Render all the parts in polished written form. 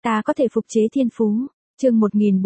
Ta có thể phục chế thiên phú. Chương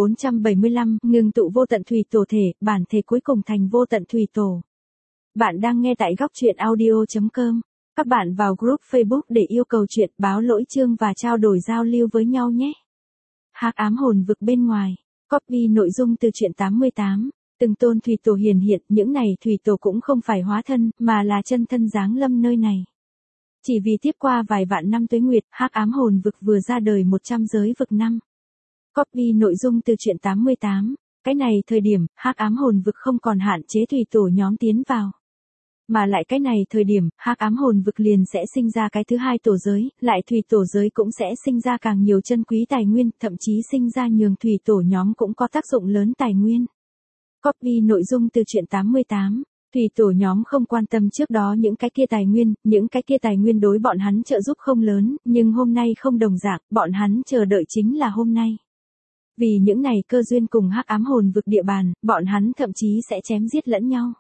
1475, ngưng tụ vô tận thủy tổ thể, bản thể cuối cùng thành vô tận thủy tổ. Bạn đang nghe tại góc truyện audio.com. Các bạn vào group Facebook để yêu cầu chuyện, báo lỗi chương và trao đổi giao lưu với nhau nhé. Hắc ám hồn vực bên ngoài. Copy nội dung từ truyện 88. Từng tôn thủy tổ hiển hiện, những này thủy tổ cũng không phải hóa thân, mà là chân thân giáng lâm nơi này. Chỉ vì tiếp qua vài vạn năm tuế nguyệt, hắc ám hồn vực vừa ra đời 100 giới vực năm. Copy nội dung từ truyện 88. Cái này thời điểm, hắc ám hồn vực không còn hạn chế thủy tổ nhóm tiến vào. Mà lại cái này thời điểm, hắc ám hồn vực liền sẽ sinh ra cái thứ hai tổ giới, lại thủy tổ giới cũng sẽ sinh ra càng nhiều chân quý tài nguyên, thậm chí sinh ra nhường thủy tổ nhóm cũng có tác dụng lớn tài nguyên. Copy nội dung từ truyện 88. Thủy tổ nhóm không quan tâm trước đó những cái kia tài nguyên đối bọn hắn trợ giúp không lớn, nhưng hôm nay không đồng dạng, bọn hắn chờ đợi chính là hôm nay. Vì những này cơ duyên cùng hắc ám hồn vực địa bàn, bọn hắn thậm chí sẽ chém giết lẫn nhau.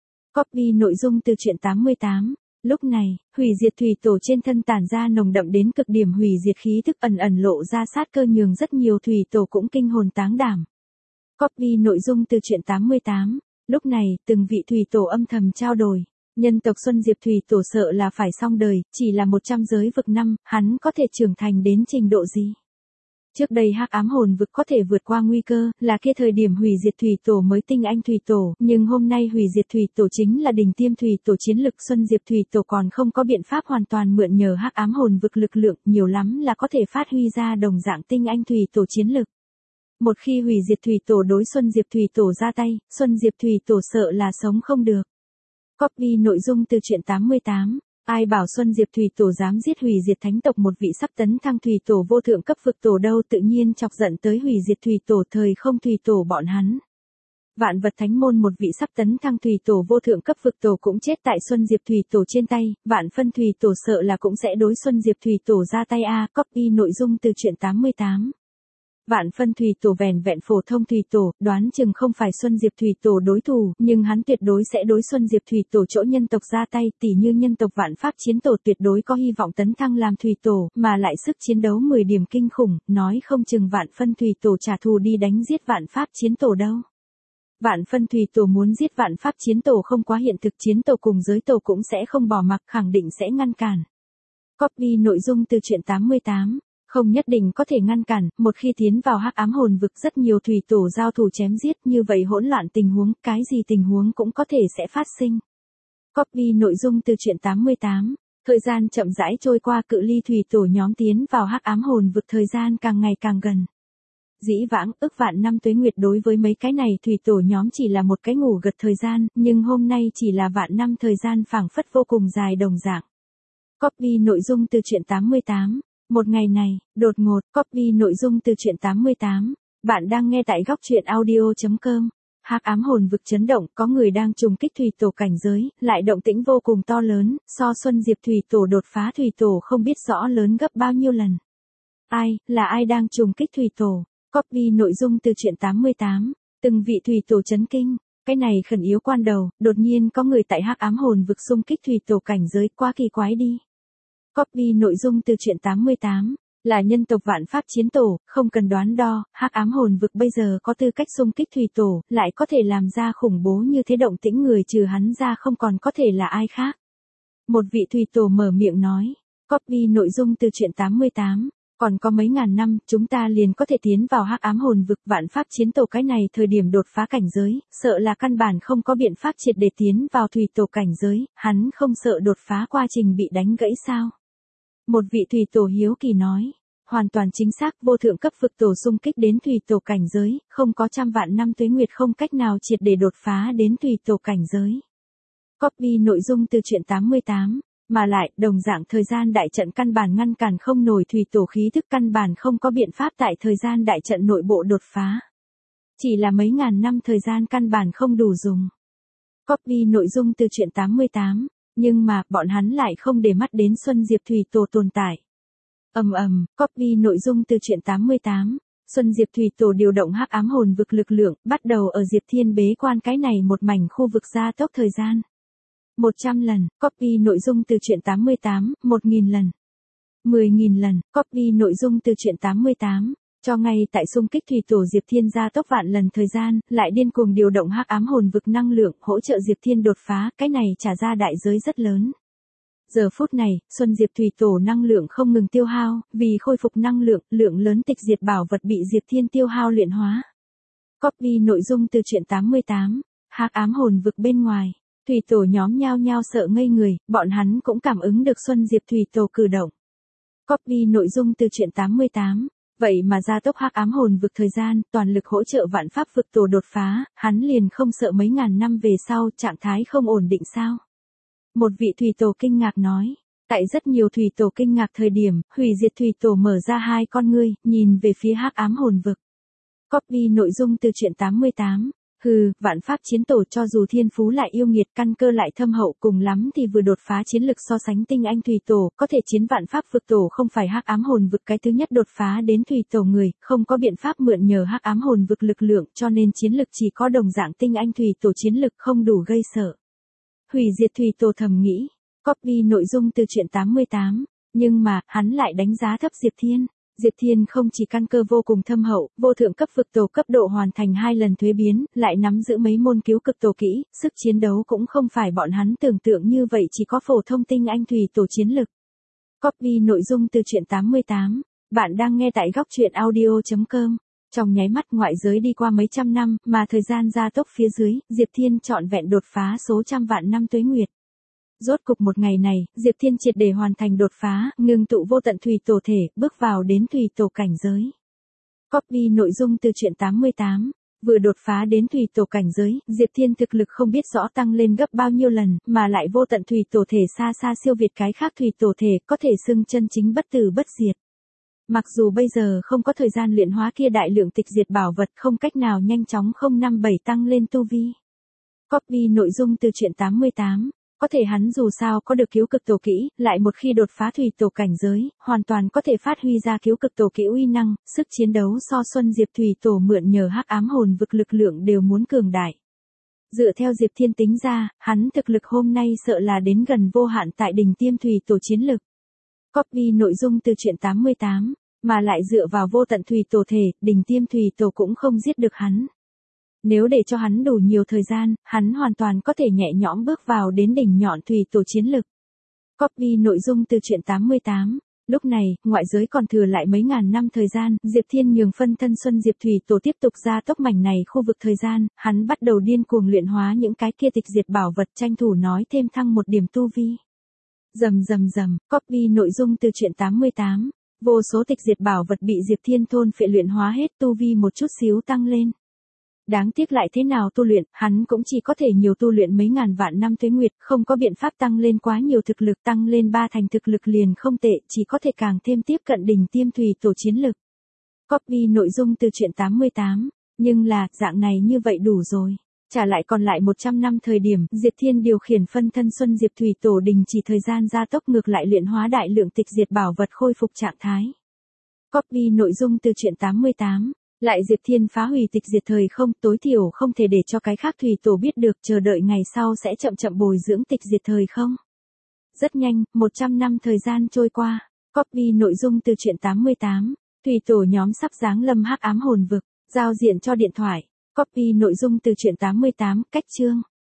Copy nội dung từ truyện 88. Lúc này, hủy diệt thủy tổ trên thân tản ra nồng đậm đến cực điểm hủy diệt khí thức ẩn ẩn lộ ra sát cơ nhường rất nhiều thủy tổ cũng kinh hồn táng đảm. Copy nội dung từ truyện 88. Lúc này, từng vị thủy tổ âm thầm trao đổi. Nhân tộc Xuân Diệp thủy tổ sợ là phải xong đời, chỉ là 100 giới vực năm, hắn có thể trưởng thành đến trình độ gì? Trước đây hắc ám hồn vực có thể vượt qua nguy cơ, là kia thời điểm hủy diệt thủy tổ mới tinh anh thủy tổ, nhưng hôm nay hủy diệt thủy tổ chính là đỉnh tiêm thủy tổ chiến lực, Xuân Diệp thủy tổ còn không có biện pháp hoàn toàn mượn nhờ hắc ám hồn vực lực lượng, nhiều lắm là có thể phát huy ra đồng dạng tinh anh thủy tổ chiến lực. Một khi hủy diệt thủy tổ đối Xuân Diệp thủy tổ ra tay, Xuân Diệp thủy tổ sợ là sống không được. Copy nội dung từ truyện 88. Ai bảo Xuân Diệp thủy tổ dám giết hủy diệt thánh tộc một vị sắp tấn thăng thủy tổ vô thượng cấp vực tổ đâu, tự nhiên chọc giận tới hủy diệt thủy tổ thời không thủy tổ bọn hắn. Vạn vật thánh môn một vị sắp tấn thăng thủy tổ vô thượng cấp vực tổ cũng chết tại Xuân Diệp thủy tổ trên tay, vạn phân thủy tổ sợ là cũng sẽ đối Xuân Diệp thủy tổ ra tay a. Copy nội dung từ truyện 88. Vạn phân thủy tổ vẻn vẹn phổ thông thủy tổ, đoán chừng không phải Xuân Diệp thủy tổ đối thủ, nhưng hắn tuyệt đối sẽ đối Xuân Diệp thủy tổ chỗ nhân tộc ra tay, tỉ như nhân tộc vạn pháp chiến tổ tuyệt đối có hy vọng tấn thăng làm thủy tổ, mà lại sức chiến đấu 10 điểm kinh khủng, nói không chừng vạn phân thủy tổ trả thù đi đánh giết vạn pháp chiến tổ đâu. Vạn phân thủy tổ muốn giết vạn pháp chiến tổ không quá hiện thực, chiến tổ cùng giới tổ cũng sẽ không bỏ mặc, khẳng định sẽ ngăn cản. Copy nội dung từ truyện 88. Không nhất định có thể ngăn cản, một khi tiến vào hắc ám hồn vực rất nhiều thủy tổ giao thủ chém giết, như vậy hỗn loạn tình huống, cái gì tình huống cũng có thể sẽ phát sinh. Copy nội dung từ truyện 88. Thời gian chậm rãi trôi qua, cự ly thủy tổ nhóm tiến vào hắc ám hồn vực thời gian càng ngày càng gần. Dĩ vãng, ức vạn năm tuế nguyệt đối với mấy cái này thủy tổ nhóm chỉ là một cái ngủ gật thời gian, nhưng hôm nay chỉ là vạn năm thời gian phảng phất vô cùng dài đồng dạng. Copy nội dung từ truyện 88. Một ngày này, đột ngột, copy nội dung từ truyện 88. Bạn đang nghe tại góc truyện audio.com. Hắc ám hồn vực chấn động, có người đang trùng kích thủy tổ cảnh giới, lại động tĩnh vô cùng to lớn, so Xuân Diệp thủy tổ đột phá thủy tổ không biết rõ lớn gấp bao nhiêu lần. Là ai đang trùng kích thủy tổ? Copy nội dung từ truyện 88. Từng vị thủy tổ chấn kinh. Cái này khẩn yếu quan đầu, đột nhiên có người tại hắc ám hồn vực xung kích thủy tổ cảnh giới, quá kỳ quái đi. Copy nội dung từ truyện 88. Là nhân tộc vạn pháp chiến tổ, không cần đoán đo, hắc ám hồn vực bây giờ có tư cách xung kích thủy tổ, lại có thể làm ra khủng bố như thế động tĩnh, người trừ hắn ra không còn có thể là ai khác. Một vị thủy tổ mở miệng nói. Copy nội dung từ truyện 88. Còn có mấy ngàn năm, chúng ta liền có thể tiến vào hắc ám hồn vực, vạn pháp chiến tổ cái này thời điểm đột phá cảnh giới, sợ là căn bản không có biện pháp triệt để tiến vào thủy tổ cảnh giới, hắn không sợ đột phá quá trình bị đánh gãy sao? Một vị thủy tổ hiếu kỳ nói, hoàn toàn chính xác, vô thượng cấp vực tổ xung kích đến thủy tổ cảnh giới, không có trăm vạn năm tuế nguyệt không cách nào triệt để đột phá đến thủy tổ cảnh giới. Copy nội dung từ truyện 88. Mà lại, đồng dạng thời gian đại trận căn bản ngăn cản không nổi thủy tổ khí thức, căn bản không có biện pháp tại thời gian đại trận nội bộ đột phá. Chỉ là mấy ngàn năm thời gian căn bản không đủ dùng. Copy nội dung từ truyện 88. Nhưng mà, bọn hắn lại không để mắt đến Xuân Diệp thủy tổ tồn tại. Copy nội dung từ truyện 88. Xuân Diệp thủy tổ điều động hắc ám hồn vực lực lượng, bắt đầu ở Diệp Thiên bế quan cái này một mảnh khu vực gia tốc thời gian. 100 lần, copy nội dung từ truyện 88, 1000 lần. 10.000 lần, copy nội dung từ truyện 88. Cho ngay tại xung kích thủy tổ Diệp Thiên gia tốc vạn lần thời gian, lại điên cuồng điều động hắc ám hồn vực năng lượng, hỗ trợ Diệp Thiên đột phá, cái này trả ra đại giới rất lớn. Giờ phút này, Xuân Diệp Thủy Tổ năng lượng không ngừng tiêu hao, vì khôi phục năng lượng, lượng lớn tịch diệt bảo vật bị Diệp Thiên tiêu hao luyện hóa. Copy nội dung từ truyện 88, hắc ám hồn vực bên ngoài. Thủy Tổ nhóm nhao nhao sợ ngây người, bọn hắn cũng cảm ứng được Xuân Diệp Thủy Tổ cử động. Copy nội dung từ truyện 88. Vậy mà gia tốc hắc ám hồn vực thời gian, toàn lực hỗ trợ vạn pháp vực tổ đột phá, hắn liền không sợ mấy ngàn năm về sau, trạng thái không ổn định sao? Một vị thủy tổ kinh ngạc nói. Tại rất nhiều thủy tổ kinh ngạc thời điểm, hủy diệt thủy tổ mở ra hai con ngươi, nhìn về phía hắc ám hồn vực. Copy nội dung từ truyện 88. Vạn pháp chiến tổ cho dù thiên phú lại yêu nghiệt, căn cơ lại thâm hậu, cùng lắm thì vừa đột phá chiến lực so sánh tinh anh thủy tổ, có thể chiến vạn pháp vực tổ không phải hắc ám hồn vực cái thứ nhất đột phá đến thủy tổ người, không có biện pháp mượn nhờ hắc ám hồn vực lực lượng, cho nên chiến lực chỉ có đồng dạng tinh anh thủy tổ chiến lực không đủ gây sợ. Hủy diệt thủy tổ thầm nghĩ. Copy nội dung từ truyện 88. Nhưng mà, hắn lại đánh giá thấp Diệp Thiên. Diệp Thiên không chỉ căn cơ vô cùng thâm hậu, vô thượng cấp vực tổ cấp độ hoàn thành 2 lần thuế biến, lại nắm giữ mấy môn cứu cực tổ kỹ, sức chiến đấu cũng không phải bọn hắn tưởng tượng như vậy, chỉ có phổ thông tinh anh thủy tổ chiến lực. Copy nội dung từ truyện 88. Bạn đang nghe tại góc truyện audio.com. Trong nháy mắt ngoại giới đi qua mấy trăm năm, mà thời gian gia tốc phía dưới, Diệp Thiên trọn vẹn đột phá số trăm vạn năm tuế nguyệt. Rốt cục một ngày này, Diệp Thiên triệt để hoàn thành đột phá, ngưng tụ vô tận thủy tổ thể, bước vào đến thủy tổ cảnh giới. Copy nội dung từ truyện 88. Vừa đột phá đến thủy tổ cảnh giới, Diệp Thiên thực lực không biết rõ tăng lên gấp bao nhiêu lần, mà lại vô tận thủy tổ thể xa xa siêu việt cái khác thủy tổ thể, có thể xưng chân chính bất tử bất diệt. Mặc dù bây giờ không có thời gian luyện hóa kia đại lượng tịch diệt bảo vật, không cách nào nhanh chóng 057 tăng lên tu vi. Copy nội dung từ truyện 88. Có thể hắn dù sao có được cứu cực tổ kỹ, lại một khi đột phá thủy tổ cảnh giới, hoàn toàn có thể phát huy ra cứu cực tổ kỹ uy năng, sức chiến đấu so Xuân Diệp Thủy Tổ mượn nhờ hắc ám hồn vực lực lượng đều muốn cường đại. Dựa theo Diệp Thiên tính ra, hắn thực lực hôm nay sợ là đến gần vô hạn tại đỉnh tiêm thủy tổ chiến lực. Copy nội dung từ truyện 88, mà lại dựa vào vô tận thủy tổ thể, đỉnh tiêm thủy tổ cũng không giết được hắn. Nếu để cho hắn đủ nhiều thời gian, hắn hoàn toàn có thể nhẹ nhõm bước vào đến đỉnh nhọn thủy tổ chiến lực. Copy nội dung từ truyện 88. Lúc này, ngoại giới còn thừa lại mấy ngàn năm thời gian, Diệp Thiên nhường phân thân Xuân Diệp Thủy Tổ tiếp tục ra tốc mảnh này khu vực thời gian, hắn bắt đầu điên cuồng luyện hóa những cái kia tịch diệt bảo vật, tranh thủ nói thêm thăng một điểm tu vi. Rầm, copy nội dung từ truyện 88. Vô số tịch diệt bảo vật bị Diệp Thiên thôn phệ luyện hóa hết, tu vi một chút xíu tăng lên. Đáng tiếc lại thế nào tu luyện, hắn cũng chỉ có thể nhiều tu luyện mấy ngàn vạn năm tuế nguyệt, không có biện pháp tăng lên quá nhiều thực lực, tăng lên 3 thành thực lực liền không tệ, chỉ có thể càng thêm tiếp cận đỉnh tiêm thủy tổ chiến lực. Copy nội dung từ truyện 88, nhưng là, dạng này như vậy đủ rồi. Trả lại còn lại 100 năm thời điểm, Diệp Thiên điều khiển phân thân Xuân Diệp Thủy Tổ đình chỉ thời gian gia tốc ngược lại luyện hóa đại lượng tịch diệt bảo vật khôi phục trạng thái. Copy nội dung từ truyện 88. Lại Diệp Thiên phá hủy tịch diệt thời không, tối thiểu không thể để cho cái khác thủy tổ biết được, chờ đợi ngày sau sẽ chậm chậm bồi dưỡng tịch diệt thời không. Rất nhanh, 100 năm thời gian trôi qua. Copy nội dung từ truyện 88. Thủy tổ nhóm sắp giáng lâm hắc ám hồn vực, giao diện cho điện thoại. Copy nội dung từ truyện 88, cách chương.